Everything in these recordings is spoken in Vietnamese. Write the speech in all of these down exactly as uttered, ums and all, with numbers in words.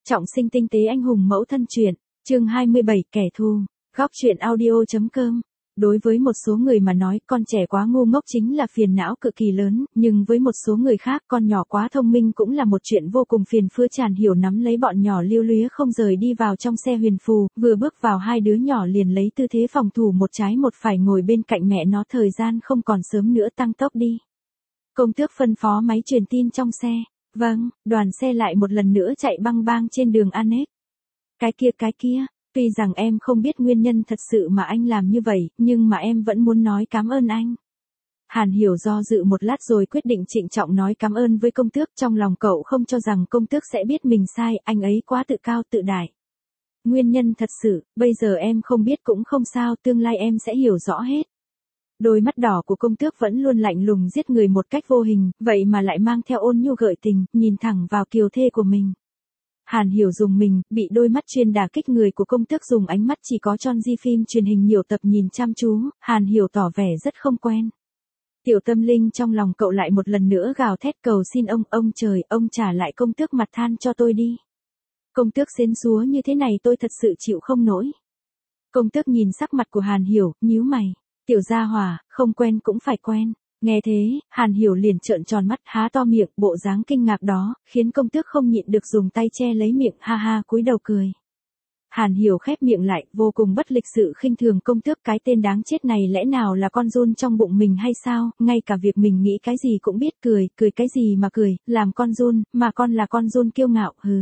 Trọng sinh tinh tế anh hùng mẫu thân truyện, chương hai mươi bảy kẻ thù, góc truyện audio.com. Đối với một số người mà nói con trẻ quá ngu ngốc chính là phiền não cực kỳ lớn, nhưng với một số người khác con nhỏ quá thông minh cũng là một chuyện vô cùng phiền phức. Tràn Hiểu nắm lấy bọn nhỏ lưu luyến không rời đi vào trong xe huyền phù, vừa bước vào hai đứa nhỏ liền lấy tư thế phòng thủ một trái một phải ngồi bên cạnh mẹ nó. Thời gian không còn sớm nữa, tăng tốc đi. Công tước phân phó máy truyền tin trong xe. Vâng, đoàn xe lại một lần nữa chạy băng bang trên đường Anet. Cái kia cái kia, tuy rằng em không biết nguyên nhân thật sự mà anh làm như vậy, nhưng mà em vẫn muốn nói cảm ơn anh. Hàn Hiểu do dự một lát rồi quyết định trịnh trọng nói cảm ơn với công tước. Trong lòng cậu không cho rằng công tước sẽ biết mình sai, anh ấy quá tự cao tự đại. Nguyên nhân thật sự, bây giờ em không biết cũng không sao, tương lai em sẽ hiểu rõ hết. Đôi mắt đỏ của công tước vẫn luôn lạnh lùng giết người một cách vô hình, vậy mà lại mang theo ôn nhu gợi tình, nhìn thẳng vào kiều thê của mình. Hàn Hiểu dùng mình, bị đôi mắt chuyên đả kích người của công tước dùng ánh mắt chỉ có tròn di phim truyền hình nhiều tập nhìn chăm chú. Hàn Hiểu tỏ vẻ rất không quen. Tiểu tâm linh trong lòng cậu lại một lần nữa gào thét cầu xin ông, ông trời, ông trả lại công tước mặt than cho tôi đi. Công tước xến xúa như thế này tôi thật sự chịu không nổi. Công tước nhìn sắc mặt của Hàn Hiểu, nhíu mày. Tiểu gia hỏa, không quen cũng phải quen. Nghe thế, Hàn Hiểu liền trợn tròn mắt, há to miệng, bộ dáng kinh ngạc đó, khiến công tước không nhịn được dùng tay che lấy miệng, ha ha cúi đầu cười. Hàn Hiểu khép miệng lại, vô cùng bất lịch sự khinh thường công tước. Cái tên đáng chết này lẽ nào là con giun trong bụng mình hay sao, ngay cả việc mình nghĩ cái gì cũng biết cười, cười cái gì mà cười, làm con giun, mà con là con giun kiêu ngạo, hừ.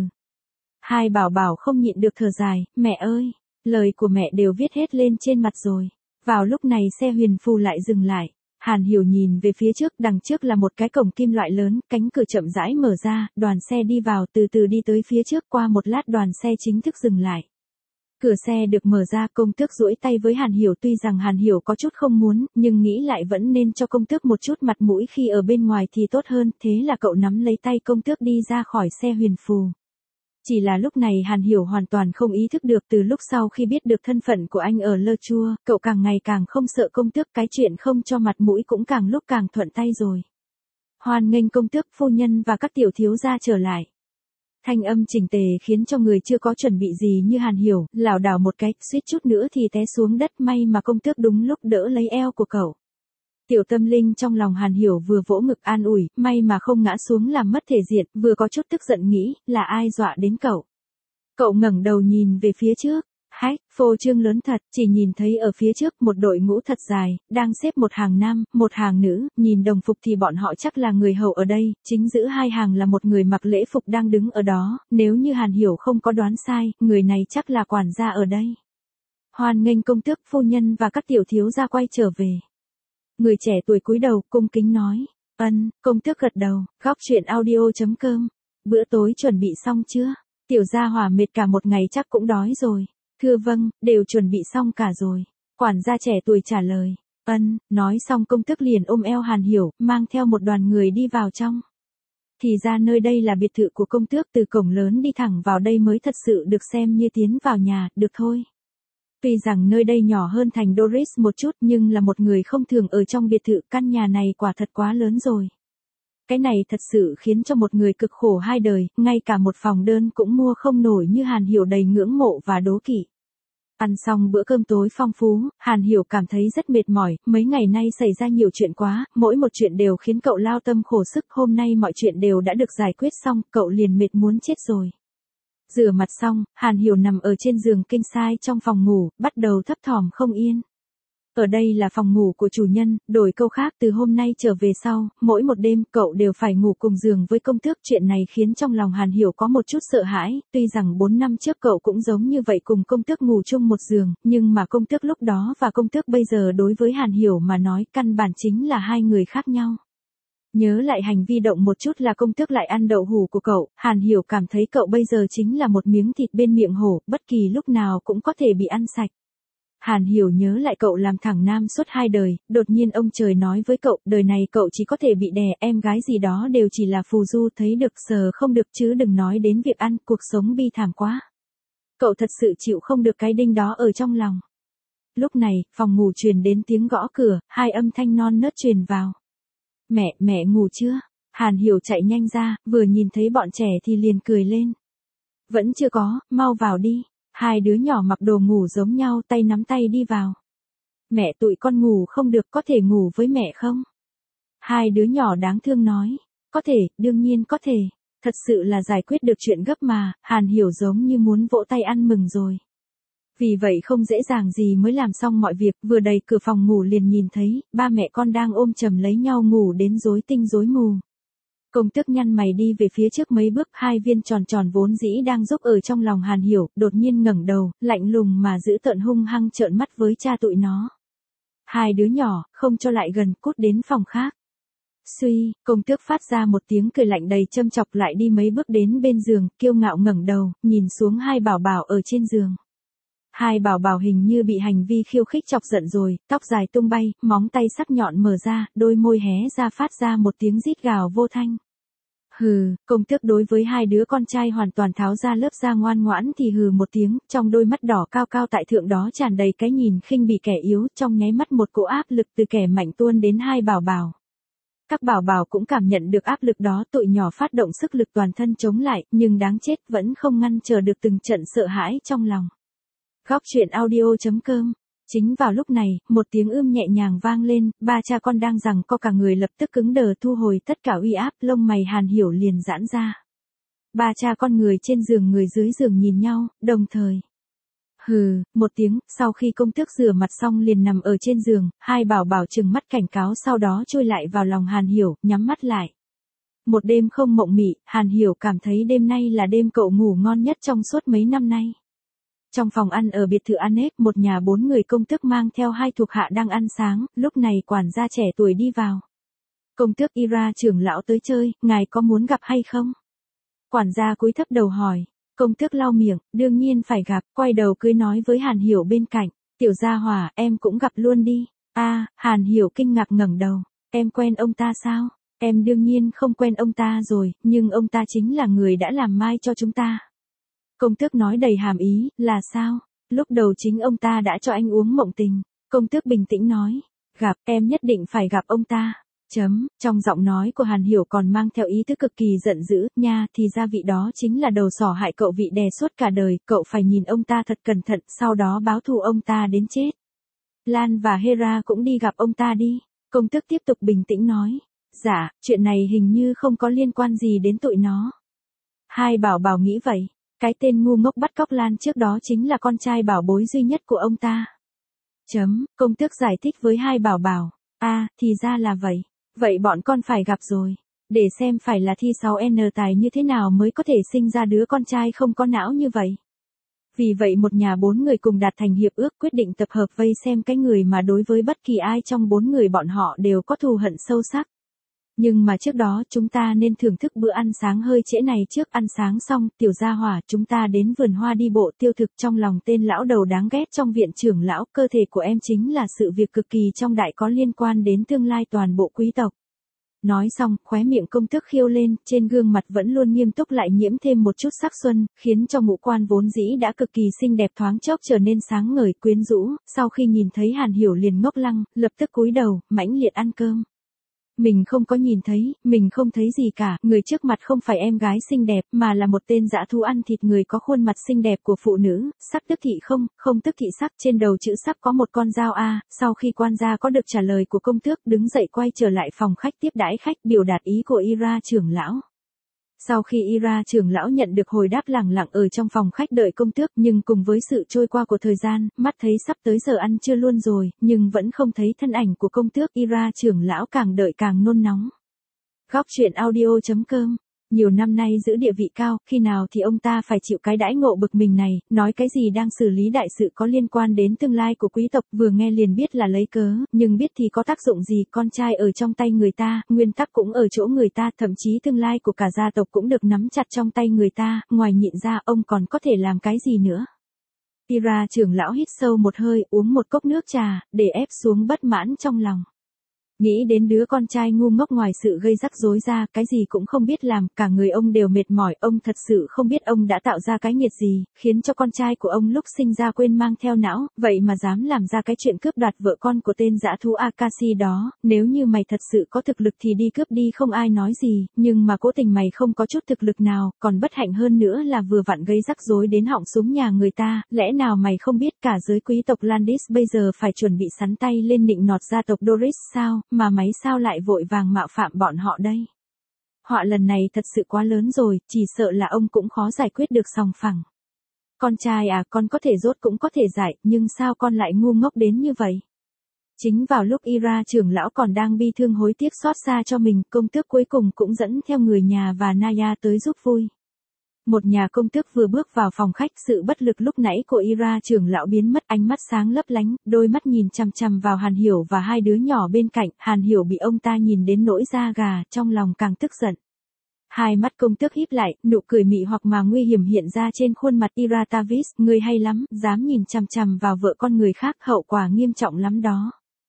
Hai bảo bảo không nhịn được thở dài, mẹ ơi, lời của mẹ đều viết hết lên trên mặt rồi. Vào lúc này xe huyền phù lại dừng lại. Hàn Hiểu nhìn về phía trước, đằng trước là một cái cổng kim loại lớn, cánh cửa chậm rãi mở ra, đoàn xe đi vào, từ từ đi tới phía trước. Qua một lát đoàn xe chính thức dừng lại. Cửa xe được mở ra, công tước duỗi tay với Hàn Hiểu. Tuy rằng Hàn Hiểu có chút không muốn, nhưng nghĩ lại vẫn nên cho công tước một chút mặt mũi khi ở bên ngoài thì tốt hơn, thế là cậu nắm lấy tay công tước đi ra khỏi xe huyền phù. Chỉ là lúc này Hàn Hiểu hoàn toàn không ý thức được, từ lúc sau khi biết được thân phận của anh ở Lơ Chua, cậu càng ngày càng không sợ công tước, cái chuyện không cho mặt mũi cũng càng lúc càng thuận tay rồi. Hoan nghênh công tước, phu nhân và các tiểu thiếu gia trở lại. Thanh âm chỉnh tề khiến cho người chưa có chuẩn bị gì như Hàn Hiểu, lảo đảo một cái, suýt chút nữa thì té xuống đất, may mà công tước đúng lúc đỡ lấy eo của cậu. Tiểu tâm linh trong lòng Hàn Hiểu vừa vỗ ngực an ủi, may mà không ngã xuống làm mất thể diện, vừa có chút tức giận nghĩ, là ai dọa đến cậu. Cậu ngẩng đầu nhìn về phía trước, hách, phô trương lớn thật, chỉ nhìn thấy ở phía trước một đội ngũ thật dài, đang xếp một hàng nam, một hàng nữ, nhìn đồng phục thì bọn họ chắc là người hầu ở đây, chính giữa hai hàng là một người mặc lễ phục đang đứng ở đó, nếu như Hàn Hiểu không có đoán sai, người này chắc là quản gia ở đây. Hoan nghênh công tước, phu nhân và các tiểu thiếu gia quay trở về. Người trẻ tuổi cúi đầu, cung kính nói. Ân, công tước gật đầu, góc truyện audio.com. Bữa tối chuẩn bị xong chưa? Tiểu gia hỏa mệt cả một ngày chắc cũng đói rồi. Thưa vâng, đều chuẩn bị xong cả rồi. Quản gia trẻ tuổi trả lời. Ân, nói xong công tước liền ôm eo Hàn Hiểu, mang theo một đoàn người đi vào trong. Thì ra nơi đây là biệt thự của công tước, từ cổng lớn đi thẳng vào đây mới thật sự được xem như tiến vào nhà, được thôi. Tuy rằng nơi đây nhỏ hơn thành Doris một chút, nhưng là một người không thường ở trong biệt thự, căn nhà này quả thật quá lớn rồi. Cái này thật sự khiến cho một người cực khổ hai đời, ngay cả một phòng đơn cũng mua không nổi như Hàn Hiểu đầy ngưỡng mộ và đố kỵ. Ăn xong bữa cơm tối phong phú, Hàn Hiểu cảm thấy rất mệt mỏi, mấy ngày nay xảy ra nhiều chuyện quá, mỗi một chuyện đều khiến cậu lao tâm khổ sức, hôm nay mọi chuyện đều đã được giải quyết xong, cậu liền mệt muốn chết rồi. Rửa mặt xong, Hàn Hiểu nằm ở trên giường king size trong phòng ngủ, bắt đầu thấp thỏm không yên. Ở đây là phòng ngủ của chủ nhân, đổi câu khác từ hôm nay trở về sau, mỗi một đêm cậu đều phải ngủ cùng giường với công tước. Chuyện này khiến trong lòng Hàn Hiểu có một chút sợ hãi, tuy rằng bốn năm trước cậu cũng giống như vậy cùng công tước ngủ chung một giường, nhưng mà công tước lúc đó và công tước bây giờ đối với Hàn Hiểu mà nói căn bản chính là hai người khác nhau. Nhớ lại hành vi động một chút là công tước lại ăn đậu hủ của cậu, Hàn Hiểu cảm thấy cậu bây giờ chính là một miếng thịt bên miệng hổ, bất kỳ lúc nào cũng có thể bị ăn sạch. Hàn Hiểu nhớ lại cậu làm thẳng nam suốt hai đời, đột nhiên ông trời nói với cậu, đời này cậu chỉ có thể bị đè, em gái gì đó đều chỉ là phù du, thấy được sờ không được chứ đừng nói đến việc ăn, cuộc sống bi thảm quá. Cậu thật sự chịu không được cái đinh đó ở trong lòng. Lúc này, phòng ngủ truyền đến tiếng gõ cửa, hai âm thanh non nớt truyền vào. Mẹ, mẹ ngủ chưa? Hàn Hiểu chạy nhanh ra, vừa nhìn thấy bọn trẻ thì liền cười lên. Vẫn chưa có, mau vào đi. Hai đứa nhỏ mặc đồ ngủ giống nhau, tay nắm tay đi vào. Mẹ tụi con ngủ không được, có thể ngủ với mẹ không? Hai đứa nhỏ đáng thương nói. Có thể, đương nhiên có thể. Thật sự là giải quyết được chuyện gấp mà, Hàn Hiểu giống như muốn vỗ tay ăn mừng rồi. Vì vậy không dễ dàng gì mới làm xong mọi việc, vừa đẩy cửa phòng ngủ liền nhìn thấy, ba mẹ con đang ôm chầm lấy nhau ngủ đến rối tinh rối mù. Công tước nhăn mày đi về phía trước mấy bước, hai viên tròn tròn vốn dĩ đang giúp ở trong lòng Hàn Hiểu, đột nhiên ngẩng đầu, lạnh lùng mà giữ tợn hung hăng trợn mắt với cha tụi nó. Hai đứa nhỏ, không cho lại gần, cút đến phòng khác. Suy, công tước phát ra một tiếng cười lạnh đầy châm chọc lại đi mấy bước đến bên giường, kiêu ngạo ngẩng đầu, nhìn xuống hai bảo bảo ở trên giường. Hai bảo bảo hình như bị hành vi khiêu khích chọc giận rồi, tóc dài tung bay, móng tay sắc nhọn mở ra, đôi môi hé ra phát ra một tiếng rít gào vô thanh. Hừ, công tước đối với hai đứa con trai hoàn toàn tháo ra lớp da ngoan ngoãn thì hừ một tiếng, trong đôi mắt đỏ cao cao tại thượng đó tràn đầy cái nhìn khinh bỉ kẻ yếu, trong nháy mắt một cỗ áp lực từ kẻ mạnh tuôn đến hai bảo bảo. Các bảo bảo cũng cảm nhận được áp lực đó, tụi nhỏ phát động sức lực toàn thân chống lại, nhưng đáng chết vẫn không ngăn chờ được từng trận sợ hãi trong lòng. Góc truyện audio chấm com. Chính vào lúc này, một tiếng ưm nhẹ nhàng vang lên, ba cha con đang giằng co cả người lập tức cứng đờ thu hồi tất cả uy áp, lông mày Hàn Hiểu liền giãn ra. Ba cha con người trên giường người dưới giường nhìn nhau, đồng thời. Hừ, một tiếng, sau khi công tước rửa mặt xong liền nằm ở trên giường, hai bảo bảo trừng mắt cảnh cáo sau đó chui lại vào lòng Hàn Hiểu, nhắm mắt lại. Một đêm không mộng mị, Hàn Hiểu cảm thấy đêm nay là đêm cậu ngủ ngon nhất trong suốt mấy năm nay. Trong phòng ăn ở biệt thự Annex, một nhà bốn người công tước mang theo hai thuộc hạ đang ăn sáng, lúc này quản gia trẻ tuổi đi vào. Công tước Ira trưởng lão tới chơi, ngài có muốn gặp hay không? Quản gia cúi thấp đầu hỏi. Công tước lau miệng, đương nhiên phải gặp, quay đầu cười nói với Hàn Hiểu bên cạnh. Tiểu gia hỏa, em cũng gặp luôn đi. A, Hàn Hiểu kinh ngạc ngẩng đầu. Em quen ông ta sao? Em đương nhiên không quen ông ta rồi, nhưng ông ta chính là người đã làm mai cho chúng ta. Công tước nói đầy hàm ý, là sao? Lúc đầu chính ông ta đã cho anh uống mộng tình. Công tước bình tĩnh nói. Gặp, em nhất định phải gặp ông ta. Chấm, trong giọng nói của Hàn Hiểu còn mang theo ý thức cực kỳ giận dữ, nha, thì ra vị đó chính là đầu sỏ hại cậu vị đè suốt cả đời, cậu phải nhìn ông ta thật cẩn thận, sau đó báo thù ông ta đến chết. Lan và Hera cũng đi gặp ông ta đi. Công tước tiếp tục bình tĩnh nói. Dạ, chuyện này hình như không có liên quan gì đến tụi nó. Hai bảo bảo nghĩ vậy. Cái tên ngu ngốc bắt cóc Lan trước đó chính là con trai bảo bối duy nhất của ông ta. Chấm, công tước giải thích với hai bảo bảo. À, thì ra là vậy. Vậy bọn con phải gặp rồi. Để xem phải là thi sáu N tài như thế nào mới có thể sinh ra đứa con trai không có não như vậy. Vì vậy một nhà bốn người cùng đạt thành hiệp ước quyết định tập hợp vây xem cái người mà đối với bất kỳ ai trong bốn người bọn họ đều có thù hận sâu sắc. Nhưng mà trước đó chúng ta nên thưởng thức bữa ăn sáng hơi trễ này trước. Ăn sáng xong, tiểu gia hỏa, chúng ta đến vườn hoa đi bộ tiêu thực. Trong lòng tên lão đầu đáng ghét trong viện trưởng lão, cơ thể của em chính là sự việc cực kỳ trong đại có liên quan đến tương lai toàn bộ quý tộc. Nói xong, khóe miệng công tước khiêu lên, trên gương mặt vẫn luôn nghiêm túc lại nhiễm thêm một chút sắc xuân, khiến cho ngũ quan vốn dĩ đã cực kỳ xinh đẹp thoáng chốc trở nên sáng ngời quyến rũ. Sau khi nhìn thấy Hàn Hiểu liền ngốc lăng, lập tức cúi đầu, mãnh liệt ăn cơm. Mình không có nhìn thấy, mình không thấy gì cả, người trước mặt không phải em gái xinh đẹp, mà là một tên dã thú ăn thịt người có khuôn mặt xinh đẹp của phụ nữ, sắc tức thị không, không tức thị sắc, trên đầu chữ sắc có một con dao A. Sau khi quan gia có được trả lời của công tước, đứng dậy quay trở lại phòng khách tiếp đãi khách, biểu đạt ý của Ira trưởng lão. Sau khi Ira trưởng lão nhận được hồi đáp lẳng lặng ở trong phòng khách đợi công tước, nhưng cùng với sự trôi qua của thời gian, mắt thấy sắp tới giờ ăn trưa luôn rồi, nhưng vẫn không thấy thân ảnh của công tước, Ira trưởng lão càng đợi càng nôn nóng. Góc truyện audio chấm com. Nhiều năm nay giữ địa vị cao, khi nào thì ông ta phải chịu cái đãi ngộ bực mình này, nói cái gì đang xử lý đại sự có liên quan đến tương lai của quý tộc, vừa nghe liền biết là lấy cớ, nhưng biết thì có tác dụng gì, con trai ở trong tay người ta, nguyên tắc cũng ở chỗ người ta, thậm chí tương lai của cả gia tộc cũng được nắm chặt trong tay người ta, ngoài nhịn ra ông còn có thể làm cái gì nữa. Ira trưởng lão hít sâu một hơi, uống một cốc nước trà, để ép xuống bất mãn trong lòng. Nghĩ đến đứa con trai ngu ngốc ngoài sự gây rắc rối ra, cái gì cũng không biết làm, cả người ông đều mệt mỏi, ông thật sự không biết ông đã tạo ra cái nghiệt gì, khiến cho con trai của ông lúc sinh ra quên mang theo não, vậy mà dám làm ra cái chuyện cướp đoạt vợ con của tên dã thú Akashi đó, nếu như mày thật sự có thực lực thì đi cướp đi không ai nói gì, nhưng mà cố tình mày không có chút thực lực nào, còn bất hạnh hơn nữa là vừa vặn gây rắc rối đến họng súng nhà người ta, lẽ nào mày không biết cả giới quý tộc Landis bây giờ phải chuẩn bị sắn tay lên nịnh nọt gia tộc Doris sao? Mà máy sao lại vội vàng mạo phạm bọn họ đây? Họa lần này thật sự quá lớn rồi, chỉ sợ là ông cũng khó giải quyết được sòng phẳng. Con trai à, con có thể rốt cũng có thể giải, nhưng sao con lại ngu ngốc đến như vậy? Chính vào lúc Ira trưởng lão còn đang bi thương hối tiếc xót xa cho mình, công tước cuối cùng cũng dẫn theo người nhà và Naya tới giúp vui. Một nhà công tước vừa bước vào phòng khách, sự bất lực lúc nãy của Ira trưởng lão biến mất, ánh mắt sáng lấp lánh, đôi mắt nhìn chằm chằm vào Hàn Hiểu và hai đứa nhỏ bên cạnh, Hàn Hiểu bị ông ta nhìn đến nỗi da gà, trong lòng càng tức giận. Hai mắt công tước híp lại, nụ cười mị hoặc mà nguy hiểm hiện ra trên khuôn mặt Ira Tavis, ngươi hay lắm, dám nhìn chằm chằm vào vợ con người khác, hậu quả nghiêm trọng lắm đó.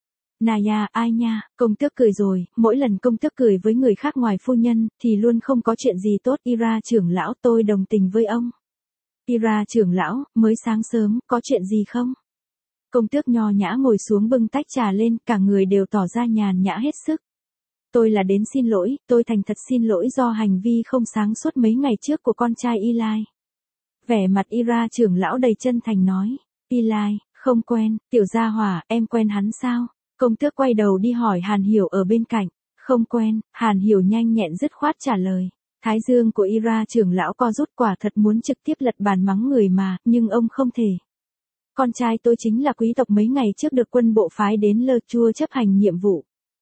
Naya, ai nha, công tước cười rồi, mỗi lần công tước cười với người khác ngoài phu nhân, thì luôn không có chuyện gì tốt. Ira trưởng lão, tôi đồng tình với ông. Ira trưởng lão, mới sáng sớm, có chuyện gì không? Công tước nho nhã ngồi xuống bưng tách trà lên, cả người đều tỏ ra nhàn nhã hết sức. Tôi là đến xin lỗi, tôi thành thật xin lỗi do hành vi không sáng suốt mấy ngày trước của con trai Eli. Vẻ mặt Ira trưởng lão đầy chân thành nói, Eli, không quen, tiểu gia hỏa, em quen hắn sao? Công tước quay đầu đi hỏi Hàn Hiểu ở bên cạnh, không quen, Hàn Hiểu nhanh nhẹn dứt khoát trả lời. Thái dương của Ira trưởng lão co rút, quả thật muốn trực tiếp lật bàn mắng người mà, nhưng ông không thể. Con trai tôi chính là quý tộc mấy ngày trước được quân bộ phái đến Lơ Chua chấp hành nhiệm vụ.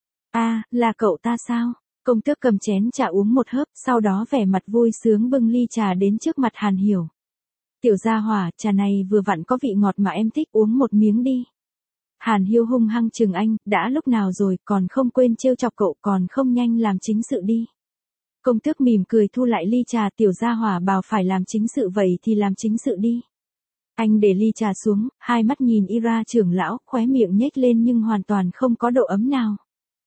À, là cậu ta sao? Công tước cầm chén trà uống một hớp, sau đó vẻ mặt vui sướng bưng ly trà đến trước mặt Hàn Hiểu. Tiểu gia hỏa, trà này vừa vặn có vị ngọt mà em thích, uống một miếng đi. Hàn Hiếu hung hăng chừng anh, đã lúc nào rồi, còn không quên trêu chọc cậu, còn không nhanh làm chính sự đi. Công tước mỉm cười thu lại ly trà, tiểu gia hỏa bảo phải làm chính sự vậy thì làm chính sự đi. Anh để ly trà xuống, hai mắt nhìn Ira trưởng lão, khóe miệng nhếch lên nhưng hoàn toàn không có độ ấm nào.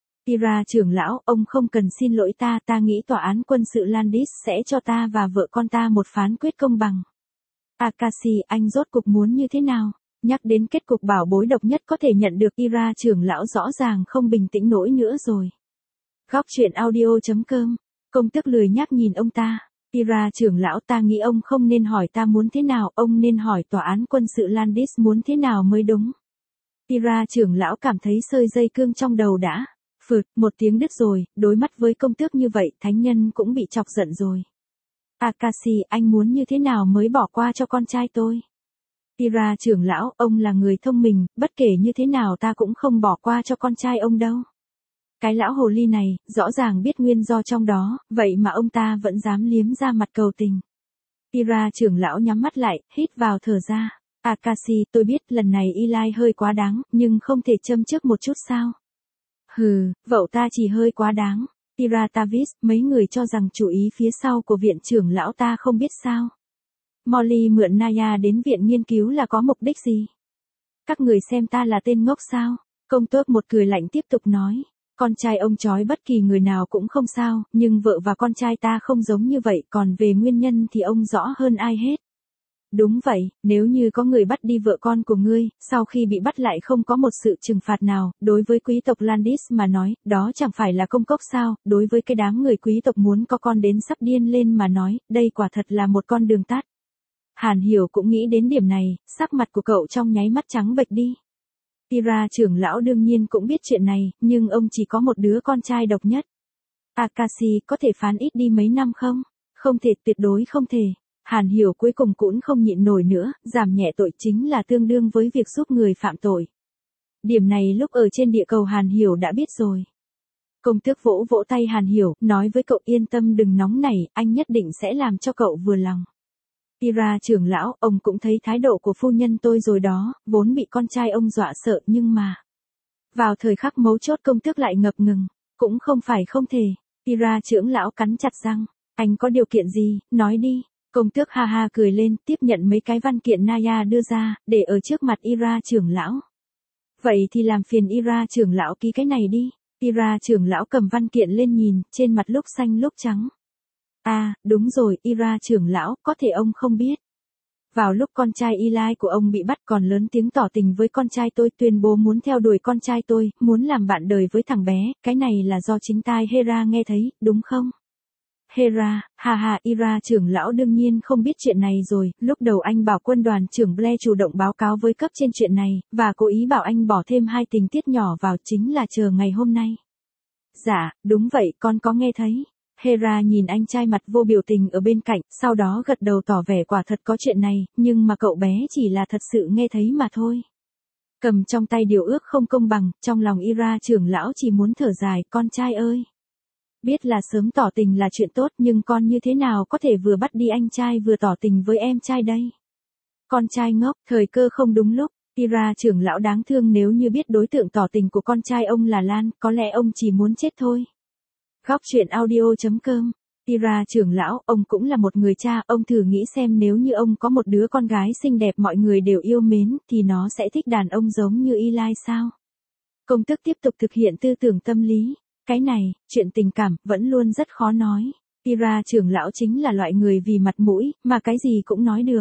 Ira trưởng lão, ông không cần xin lỗi ta, ta nghĩ tòa án quân sự Landis sẽ cho ta và vợ con ta một phán quyết công bằng. Akashi, anh rốt cục muốn như thế nào? Nhắc đến kết cục bảo bối độc nhất có thể nhận được, Ira trưởng lão rõ ràng không bình tĩnh nổi nữa rồi. Góc truyện audio chấm com, công tước lười nhác nhìn ông ta. Ira trưởng lão, ta nghĩ ông không nên hỏi ta muốn thế nào, ông nên hỏi tòa án quân sự Landis muốn thế nào mới đúng. Ira trưởng lão cảm thấy sơi dây cương trong đầu đã. Phượt, một tiếng đứt rồi, đối mắt với công tước như vậy, thánh nhân cũng bị chọc giận rồi. Akashi, anh muốn như thế nào mới bỏ qua cho con trai tôi? Ira trưởng lão, ông là người thông minh, bất kể như thế nào ta cũng không bỏ qua cho con trai ông đâu. Cái lão hồ ly này, rõ ràng biết nguyên do trong đó, vậy mà ông ta vẫn dám liếm ra mặt cầu tình. Ira trưởng lão nhắm mắt lại, hít vào thở ra. Akashi, tôi biết lần này Eli hơi quá đáng, nhưng không thể châm trước một chút sao? Hừ, vậu ta chỉ hơi quá đáng. Ira Tavis, mấy người cho rằng chủ ý phía sau của viện trưởng lão ta không biết sao? Molly mượn Naya đến viện nghiên cứu là có mục đích gì? Các người xem ta là tên ngốc sao? Công tước một cười lạnh tiếp tục nói. Con trai ông trói bất kỳ người nào cũng không sao, nhưng vợ và con trai ta không giống như vậy, còn về nguyên nhân thì ông rõ hơn ai hết. Đúng vậy, nếu như có người bắt đi vợ con của ngươi, sau khi bị bắt lại không có một sự trừng phạt nào, đối với quý tộc Landis mà nói, đó chẳng phải là công cốc sao, đối với cái đám người quý tộc muốn có con đến sắp điên lên mà nói, đây quả thật là một con đường tắt. Hàn Hiểu cũng nghĩ đến điểm này, sắc mặt của cậu trong nháy mắt trắng bệch đi. Ira trưởng lão đương nhiên cũng biết chuyện này, nhưng ông chỉ có một đứa con trai độc nhất. Akashi, có thể phán ít đi mấy năm không? Không thể, tuyệt đối không thể. Hàn Hiểu cuối cùng cũng không nhịn nổi nữa, giảm nhẹ tội chính là tương đương với việc giúp người phạm tội. Điểm này lúc ở trên địa cầu Hàn Hiểu đã biết rồi. Công tước vỗ vỗ tay Hàn Hiểu, nói với cậu yên tâm đừng nóng nảy, anh nhất định sẽ làm cho cậu vừa lòng. Ira trưởng lão, ông cũng thấy thái độ của phu nhân tôi rồi đó, vốn bị con trai ông dọa sợ nhưng mà. Vào thời khắc mấu chốt công tước lại ngập ngừng, cũng không phải không thể. Ira trưởng lão cắn chặt răng, anh có điều kiện gì, nói đi. Công tước ha ha cười lên, tiếp nhận mấy cái văn kiện Naya đưa ra, để ở trước mặt Ira trưởng lão. Vậy thì làm phiền Ira trưởng lão ký cái này đi. Ira trưởng lão cầm văn kiện lên nhìn, trên mặt lúc xanh lúc trắng. À, đúng rồi, Ira trưởng lão, có thể ông không biết. Vào lúc con trai Eli của ông bị bắt còn lớn tiếng tỏ tình với con trai tôi, tuyên bố muốn theo đuổi con trai tôi, muốn làm bạn đời với thằng bé, cái này là do chính tai Hera nghe thấy, đúng không? Hera, hà hà, Ira trưởng lão đương nhiên không biết chuyện này rồi, lúc đầu anh bảo quân đoàn trưởng Blair chủ động báo cáo với cấp trên chuyện này, và cố ý bảo anh bỏ thêm hai tình tiết nhỏ vào, chính là chờ ngày hôm nay. Dạ, đúng vậy, con có nghe thấy. Hera nhìn anh trai mặt vô biểu tình ở bên cạnh, sau đó gật đầu tỏ vẻ quả thật có chuyện này, nhưng mà cậu bé chỉ là thật sự nghe thấy mà thôi. Cầm trong tay điều ước không công bằng, trong lòng Ira trưởng lão chỉ muốn thở dài, con trai ơi. Biết là sớm tỏ tình là chuyện tốt, nhưng con như thế nào có thể vừa bắt đi anh trai vừa tỏ tình với em trai đây? Con trai ngốc, thời cơ không đúng lúc. Ira trưởng lão đáng thương, nếu như biết đối tượng tỏ tình của con trai ông là Lan, có lẽ ông chỉ muốn chết thôi. Góc truyện audio chấm com. Ira trưởng lão, ông cũng là một người cha, ông thử nghĩ xem nếu như ông có một đứa con gái xinh đẹp mọi người đều yêu mến, thì nó sẽ thích đàn ông giống như Eli sao? Công tước tiếp tục thực hiện tư tưởng tâm lý. Cái này, chuyện tình cảm, vẫn luôn rất khó nói. Ira trưởng lão chính là loại người vì mặt mũi, mà cái gì cũng nói được.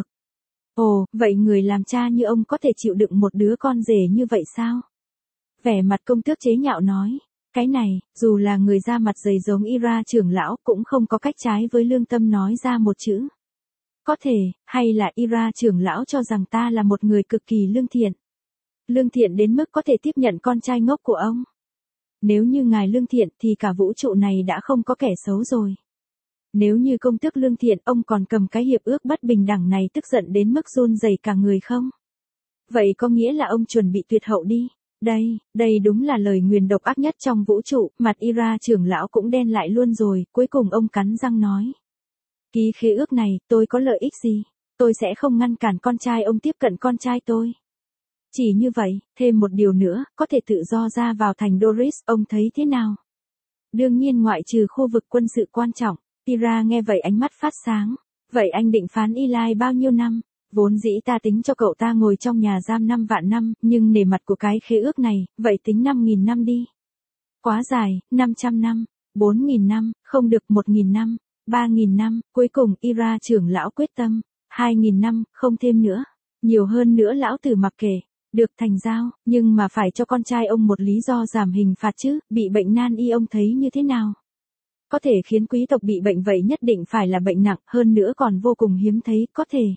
Ồ, vậy người làm cha như ông có thể chịu đựng một đứa con rể như vậy sao? Vẻ mặt công tước chế nhạo nói. Cái này, dù là người da mặt dày giống Ira trưởng lão cũng không có cách trái với lương tâm nói ra một chữ. Có thể, hay là Ira trưởng lão cho rằng ta là một người cực kỳ lương thiện. Lương thiện đến mức có thể tiếp nhận con trai ngốc của ông. Nếu như ngài lương thiện thì cả vũ trụ này đã không có kẻ xấu rồi. Nếu như công tước lương thiện, ông còn cầm cái hiệp ước bất bình đẳng này tức giận đến mức run rẩy cả người không? Vậy có nghĩa là ông chuẩn bị tuyệt hậu đi. Đây, đây đúng là lời nguyền độc ác nhất trong vũ trụ, mặt Ira trưởng lão cũng đen lại luôn rồi, cuối cùng ông cắn răng nói. Ký khế ước này, tôi có lợi ích gì? Tôi sẽ không ngăn cản con trai ông tiếp cận con trai tôi. Chỉ như vậy, thêm một điều nữa, có thể tự do ra vào thành Doris, ông thấy thế nào? Đương nhiên ngoại trừ khu vực quân sự quan trọng. Ira nghe vậy ánh mắt phát sáng. Vậy anh định phán Eli bao nhiêu năm? Vốn dĩ ta tính cho cậu ta ngồi trong nhà giam năm vạn năm, nhưng nể mặt của cái khế ước này, vậy tính năm nghìn năm đi. Quá dài, năm trăm năm, bốn nghìn năm, không được một nghìn năm, ba nghìn năm, cuối cùng Ira trưởng lão quyết tâm, hai nghìn năm, không thêm nữa. Nhiều hơn nữa lão tử mặc kệ, được thành giao, nhưng mà phải cho con trai ông một lý do giảm hình phạt chứ, bị bệnh nan y ông thấy như thế nào? Có thể khiến quý tộc bị bệnh vậy nhất định phải là bệnh nặng, hơn nữa còn vô cùng hiếm thấy, có thể.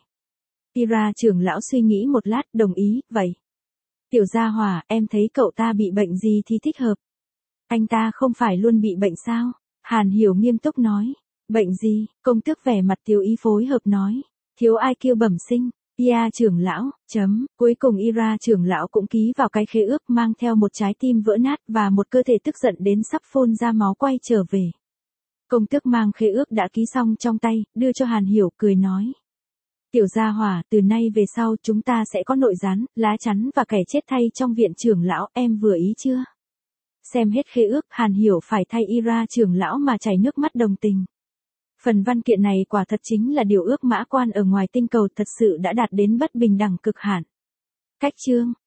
Ira trưởng lão suy nghĩ một lát, đồng ý, vậy. Tiểu gia hỏa, em thấy cậu ta bị bệnh gì thì thích hợp? Anh ta không phải luôn bị bệnh sao? Hàn Hiểu nghiêm túc nói. Bệnh gì? Công tước vẻ mặt tiểu ý phối hợp nói. Thiếu i kiu bẩm sinh. Ia trưởng lão, chấm, cuối cùng Ira trưởng lão cũng ký vào cái khế ước mang theo một trái tim vỡ nát và một cơ thể tức giận đến sắp phun ra máu quay trở về. Công tước mang khế ước đã ký xong trong tay, đưa cho Hàn Hiểu, cười nói. Tiểu gia hỏa, từ nay về sau chúng ta sẽ có nội gián, lá chắn và kẻ chết thay trong viện trưởng lão, em vừa ý chưa? Xem hết khế ước, Hàn Hiểu phải thay Ira trưởng lão mà chảy nước mắt đồng tình. Phần văn kiện này quả thật chính là điều ước mã quan ở ngoài tinh cầu, thật sự đã đạt đến bất bình đẳng cực hạn. Cách chương